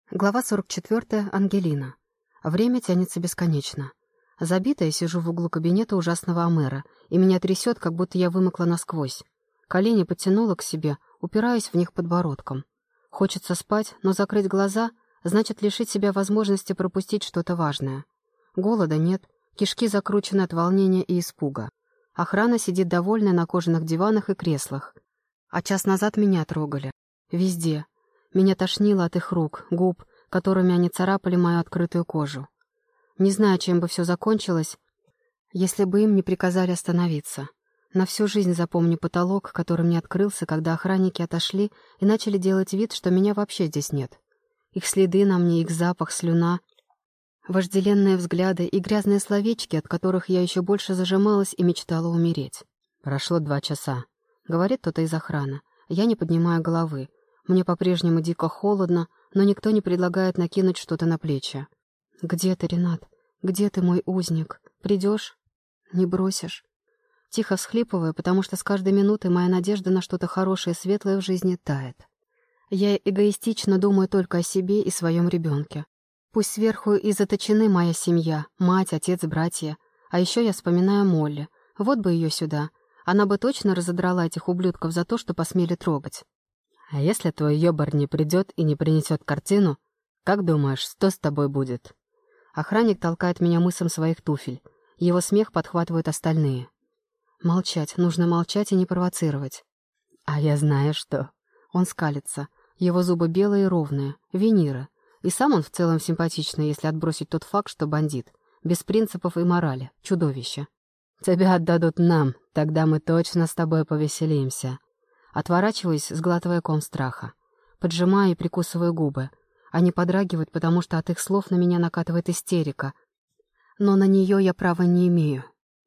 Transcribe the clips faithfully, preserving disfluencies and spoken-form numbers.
Глава сорок четвёртая. Ангелина. Время тянется бесконечно. Забитая сижу в углу кабинета ужасного Амера, и меня трясет, как будто я вымокла насквозь. Колени подтянула к себе, упираясь в них подбородком. Хочется спать, но закрыть глаза значит лишить себя возможности пропустить что-то важное. Голода нет, кишки закручены от волнения и испуга. Охрана сидит довольная на кожаных диванах и креслах. А час назад меня трогали. Везде. Меня тошнило от их рук, губ, которыми они царапали мою открытую кожу. Не знаю, чем бы все закончилось, если бы им не приказали остановиться. На всю жизнь запомню потолок, который мне открылся, когда охранники отошли и начали делать вид, что меня вообще здесь нет. Их следы на мне, их запах, слюна, вожделенные взгляды и грязные словечки, от которых я еще больше зажималась и мечтала умереть. «Прошло два часа», — говорит кто-то из охраны. Я не поднимаю головы. Мне по-прежнему дико холодно, но никто не предлагает накинуть что-то на плечи. «Где ты, Ренат? Где ты, мой узник? Придешь? Не бросишь?» Тихо всхлипываю, потому что с каждой минутой моя надежда на что-то хорошее и светлое в жизни тает. Я эгоистично думаю только о себе и своем ребенке. Пусть сверху и заточены моя семья, мать, отец, братья. А еще я вспоминаю Молли. Вот бы ее сюда. Она бы точно разодрала этих ублюдков за то, что посмели трогать. «А если твой ёбар не придет и не принесет картину, как думаешь, что с тобой будет?» Охранник толкает меня мысом своих туфель. Его смех подхватывают остальные. Молчать, нужно молчать и не провоцировать. «А я знаю, что...» Он скалится. Его зубы белые и ровные, виниры. И сам он в целом симпатичный, если отбросить тот факт, что бандит. Без принципов и морали. Чудовище. «Тебя отдадут нам, тогда мы точно с тобой повеселимся». Отворачиваюсь, сглатывая ком страха. Поджимаю и прикусываю губы. Они подрагивают, потому что от их слов на меня накатывает истерика. Но на нее я права не имею.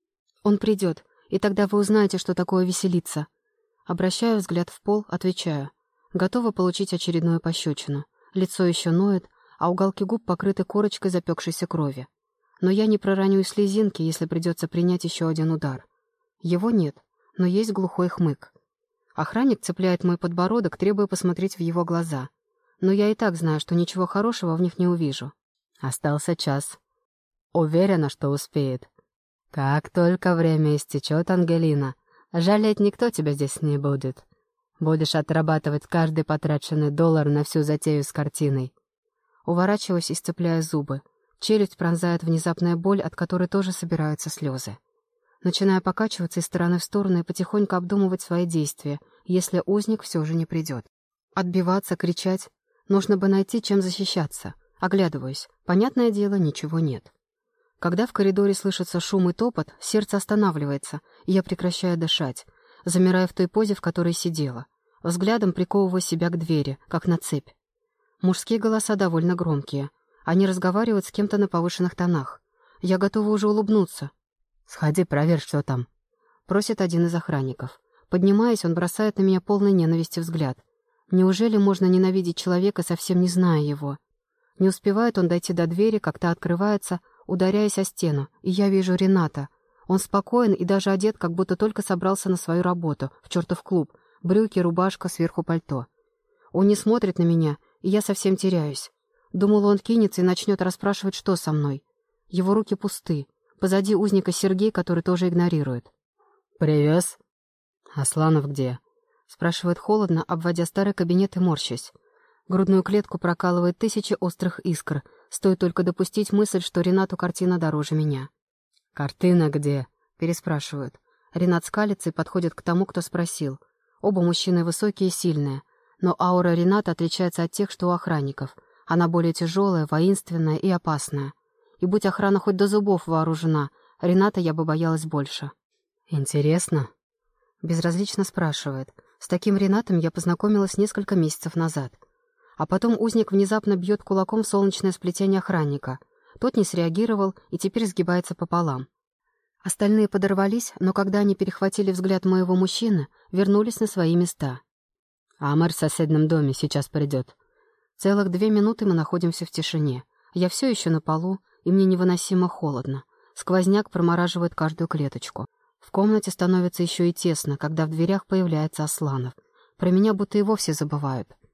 Он придет, и тогда вы узнаете, что такое веселиться. Обращаю взгляд в пол, отвечаю. Готова получить очередную пощечину. Лицо еще ноет, а уголки губ покрыты корочкой запекшейся крови. Но я не пророню слезинки, если придется принять еще один удар. Его нет, но есть глухой хмык. Охранник цепляет мой подбородок, требуя посмотреть в его глаза. Но я и так знаю, что ничего хорошего в них не увижу. Остался час. Уверена, что успеет. Как только время истечет, Ангелина, жалеть никто тебя здесь не будет. Будешь отрабатывать каждый потраченный доллар на всю затею с картиной. Уворачиваюсь и сцепляю зубы. Челюсть пронзает внезапная боль, от которой тоже собираются слезы. Начинаю покачиваться из стороны в сторону и потихоньку обдумывать свои действия, если узник все же не придет. Отбиваться, кричать. Нужно бы найти, чем защищаться. Оглядываюсь. Понятное дело, ничего нет. Когда в коридоре слышится шум и топот, сердце останавливается, и я прекращаю дышать, замирая в той позе, в которой сидела. Взглядом приковываю себя к двери, как на цепь. Мужские голоса довольно громкие. Они разговаривают с кем-то на повышенных тонах. Я готова уже улыбнуться. «Сходи, проверь, что там», — просит один из охранников. Поднимаясь, он бросает на меня полный ненависти взгляд. Неужели можно ненавидеть человека, совсем не зная его? Не успевает он дойти до двери, как та открывается, ударяясь о стену, и я вижу Рената. Он спокоен и даже одет, как будто только собрался на свою работу, в чертов клуб, брюки, рубашка, сверху пальто. Он не смотрит на меня, и я совсем теряюсь. Думала, он кинется и начнет расспрашивать, что со мной. Его руки пусты. Позади узника Сергей, который тоже игнорирует. «Привез?» «Асланов где?» — спрашивает холодно, обводя старый кабинет и морщась. Грудную клетку прокалывает тысячи острых искр. Стоит только допустить мысль, что Ренату картина дороже меня. «Картина где?» — переспрашивают. Ренат скалится и подходит к тому, кто спросил. Оба мужчины высокие и сильные, но аура Рената отличается от тех, что у охранников. Она более тяжелая, воинственная и опасная. И будь охрана хоть до зубов вооружена, Рената я бы боялась больше. «Интересно?» — безразлично спрашивает. С таким Ренатом я познакомилась несколько месяцев назад. А потом узник внезапно бьет кулаком в солнечное сплетение охранника. Тот не среагировал и теперь сгибается пополам. Остальные подорвались, но когда они перехватили взгляд моего мужчины, вернулись на свои места. «Амар в соседнем доме сейчас придет». Целых две минуты мы находимся в тишине. Я все еще на полу, и мне невыносимо холодно. Сквозняк промораживает каждую клеточку. В комнате становится еще и тесно, когда в дверях появляется Асланов. Про меня будто и вовсе забывают.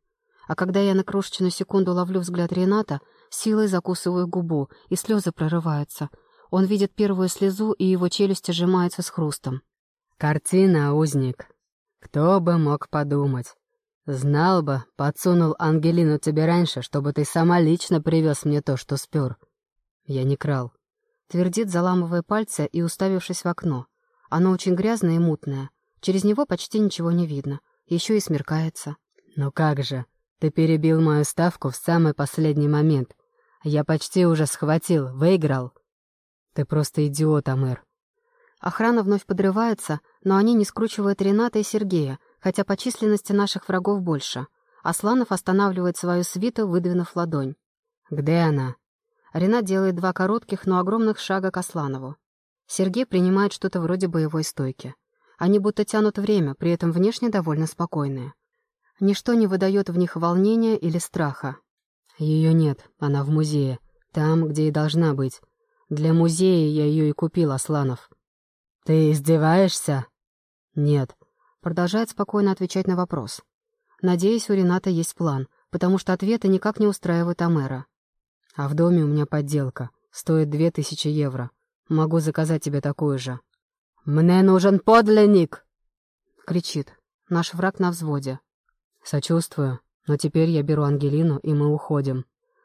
А когда я на крошечную секунду ловлю взгляд Рената, силой закусываю губу, и слезы прорываются. Он видит первую слезу, и его челюсти сжимаются с хрустом. «Картина, узник. Кто бы мог подумать. Знал бы, подсунул Ангелину тебе раньше, чтобы ты сама лично привез мне то, что спер. Я не крал», — твердит, заламывая пальцы и уставившись в окно. Оно очень грязное и мутное. Через него почти ничего не видно. Еще и смеркается. «Ну как же, ты перебил мою ставку в самый последний момент. Я почти уже схватил, выиграл». «Ты просто идиот, Амэр». Охрана вновь подрывается, но они не скручивают Рената и Сергея, хотя по численности наших врагов больше. Асланов останавливает свою свиту, выдвинув ладонь. «Где она?» Ренат делает два коротких, но огромных шага к Асланову. Сергей принимает что-то вроде боевой стойки. Они будто тянут время, при этом внешне довольно спокойные. Ничто не выдает в них волнения или страха. «Ее нет, она в музее, там, где и должна быть. Для музея я ее и купил, Асланов». «Ты издеваешься?» «Нет», — продолжает спокойно отвечать на вопрос. Надеюсь, у Рената есть план, потому что ответы никак не устраивают Амера. «А в доме у меня подделка, стоит две тысячи евро. Могу заказать тебе такую же». «Мне нужен подлинник!» — кричит. Наш враг на взводе. «Сочувствую, но теперь я беру Ангелину, и мы уходим».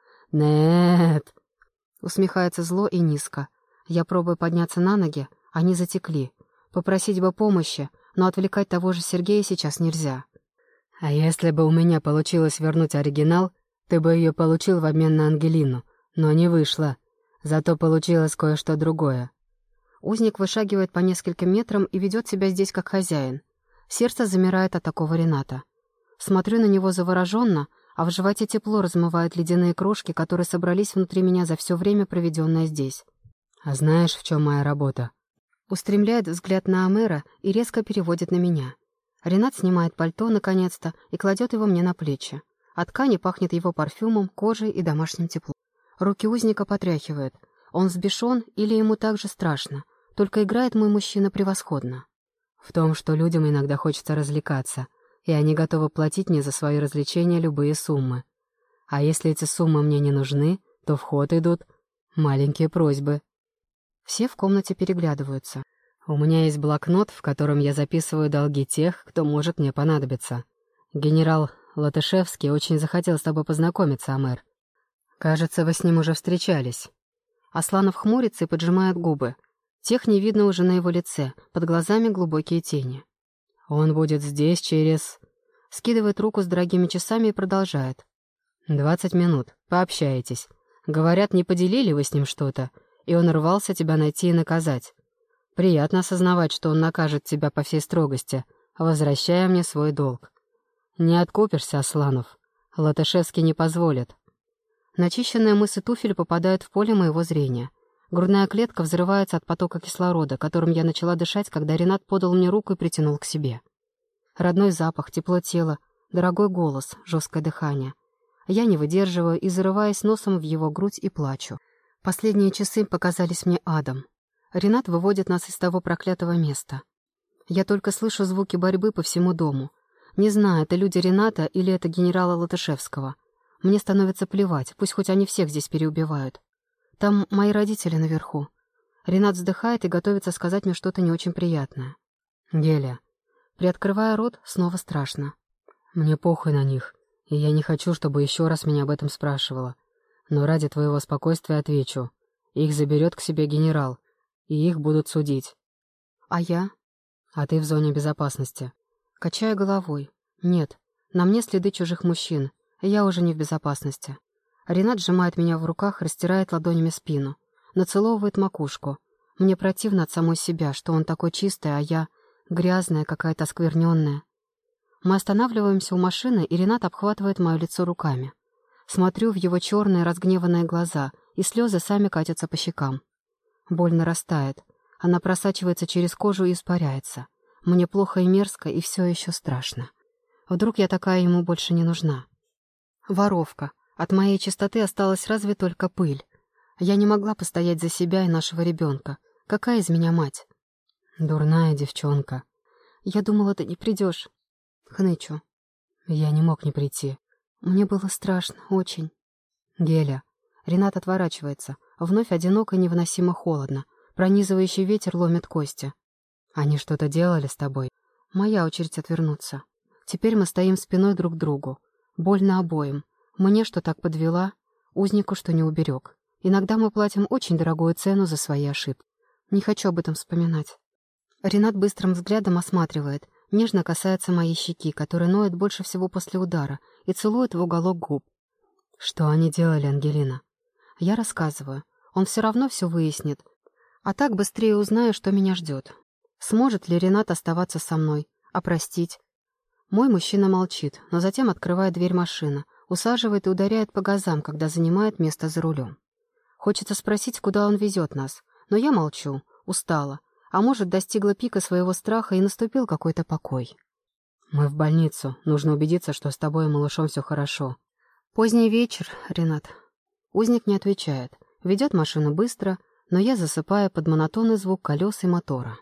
«Нет!» — усмехается зло и низко. Я пробую подняться на ноги, они затекли. Попросить бы помощи, но отвлекать того же Сергея сейчас нельзя. «А если бы у меня получилось вернуть оригинал, ты бы ее получил в обмен на Ангелину, но не вышло. Зато получилось кое-что другое». Узник вышагивает по нескольким метрам и ведет себя здесь как хозяин. Сердце замирает от такого Рената. Смотрю на него завороженно, а в животе тепло размывают ледяные крошки, которые собрались внутри меня за все время, проведенное здесь. «А знаешь, в чем моя работа?» Устремляет взгляд на Амера и резко переводит на меня. Ренат снимает пальто, наконец-то, и кладет его мне на плечи. От ткани пахнет его парфюмом, кожей и домашним теплом. Руки узника потряхивают. Он взбешен или ему так же страшно? Только играет мой мужчина превосходно. «В том, что людям иногда хочется развлекаться, и они готовы платить мне за свои развлечения любые суммы. А если эти суммы мне не нужны, то в ход идут маленькие просьбы». Все в комнате переглядываются. «У меня есть блокнот, в котором я записываю долги тех, кто может мне понадобиться. Генерал Латышевский очень захотел с тобой познакомиться, Амэр. Кажется, вы с ним уже встречались». Асланов хмурится и поджимает губы. Тех не видно уже на его лице, под глазами глубокие тени. «Он будет здесь через...» Скидывает руку с дорогими часами и продолжает. «Двадцать минут. Пообщаетесь. Говорят, не поделили вы с ним что-то, и он рвался тебя найти и наказать. Приятно осознавать, что он накажет тебя по всей строгости, возвращая мне свой долг. Не откупишься, Асланов. Латышевский не позволит». Начищенные мысы туфель попадают в поле моего зрения. Грудная клетка взрывается от потока кислорода, которым я начала дышать, когда Ренат подал мне руку и притянул к себе. Родной запах, тепло тела, дорогой голос, жесткое дыхание. Я не выдерживаю и зарываюсь носом в его грудь и плачу. Последние часы показались мне адом. Ренат выводит нас из того проклятого места. Я только слышу звуки борьбы по всему дому. Не знаю, это люди Рената или это генерала Латышевского. Мне становится плевать, пусть хоть они всех здесь переубивают. Там мои родители наверху. Ренат вздыхает и готовится сказать мне что-то не очень приятное. «Геля». Приоткрывая рот, снова страшно. «Мне похуй на них, и я не хочу, чтобы еще раз меня об этом спрашивала. Но ради твоего спокойствия отвечу. Их заберет к себе генерал, и их будут судить». «А я?» «А ты в зоне безопасности». Качаю головой. «Нет, на мне следы чужих мужчин, и я уже не в безопасности». Ренат сжимает меня в руках, растирает ладонями спину, нацеловывает макушку. Мне противно от самой себя, что он такой чистый, а я грязная, какая-то оскверненная. Мы останавливаемся у машины, и Ренат обхватывает мое лицо руками. Смотрю в его черные разгневанные глаза, и слезы сами катятся по щекам. Боль нарастает. Она просачивается через кожу и испаряется. Мне плохо и мерзко, и все еще страшно. Вдруг я такая ему больше не нужна? Воровка. От моей чистоты осталась разве только пыль. Я не могла постоять за себя и нашего ребенка. Какая из меня мать? Дурная девчонка. Я думала, ты не придешь. Хнычу. Я не мог не прийти. Мне было страшно, очень. Геля. Ренат отворачивается. Вновь одиноко и невыносимо холодно. Пронизывающий ветер ломит кости. Они что-то делали с тобой? Моя очередь отвернуться. Теперь мы стоим спиной друг к другу. Больно обоим. Мне, что так подвела, узнику, что не уберег. Иногда мы платим очень дорогую цену за свои ошибки. Не хочу об этом вспоминать. Ренат быстрым взглядом осматривает, нежно касается моей щеки, которая ноет больше всего после удара, и целует в уголок губ. Что они делали, Ангелина? Я рассказываю. Он все равно все выяснит. А так быстрее узнаю, что меня ждет. Сможет ли Ренат оставаться со мной? А простить? Мой мужчина молчит, но затем открывает дверь машины, усаживает и ударяет по газам, когда занимает место за рулем. Хочется спросить, куда он везет нас, но я молчу, устала. А может, достигла пика своего страха и наступил какой-то покой. Мы в больницу. Нужно убедиться, что с тобой и малышом все хорошо. Поздний вечер, Ренат. Узник не отвечает. Ведет машину быстро, но я засыпаю под монотонный звук колес и мотора.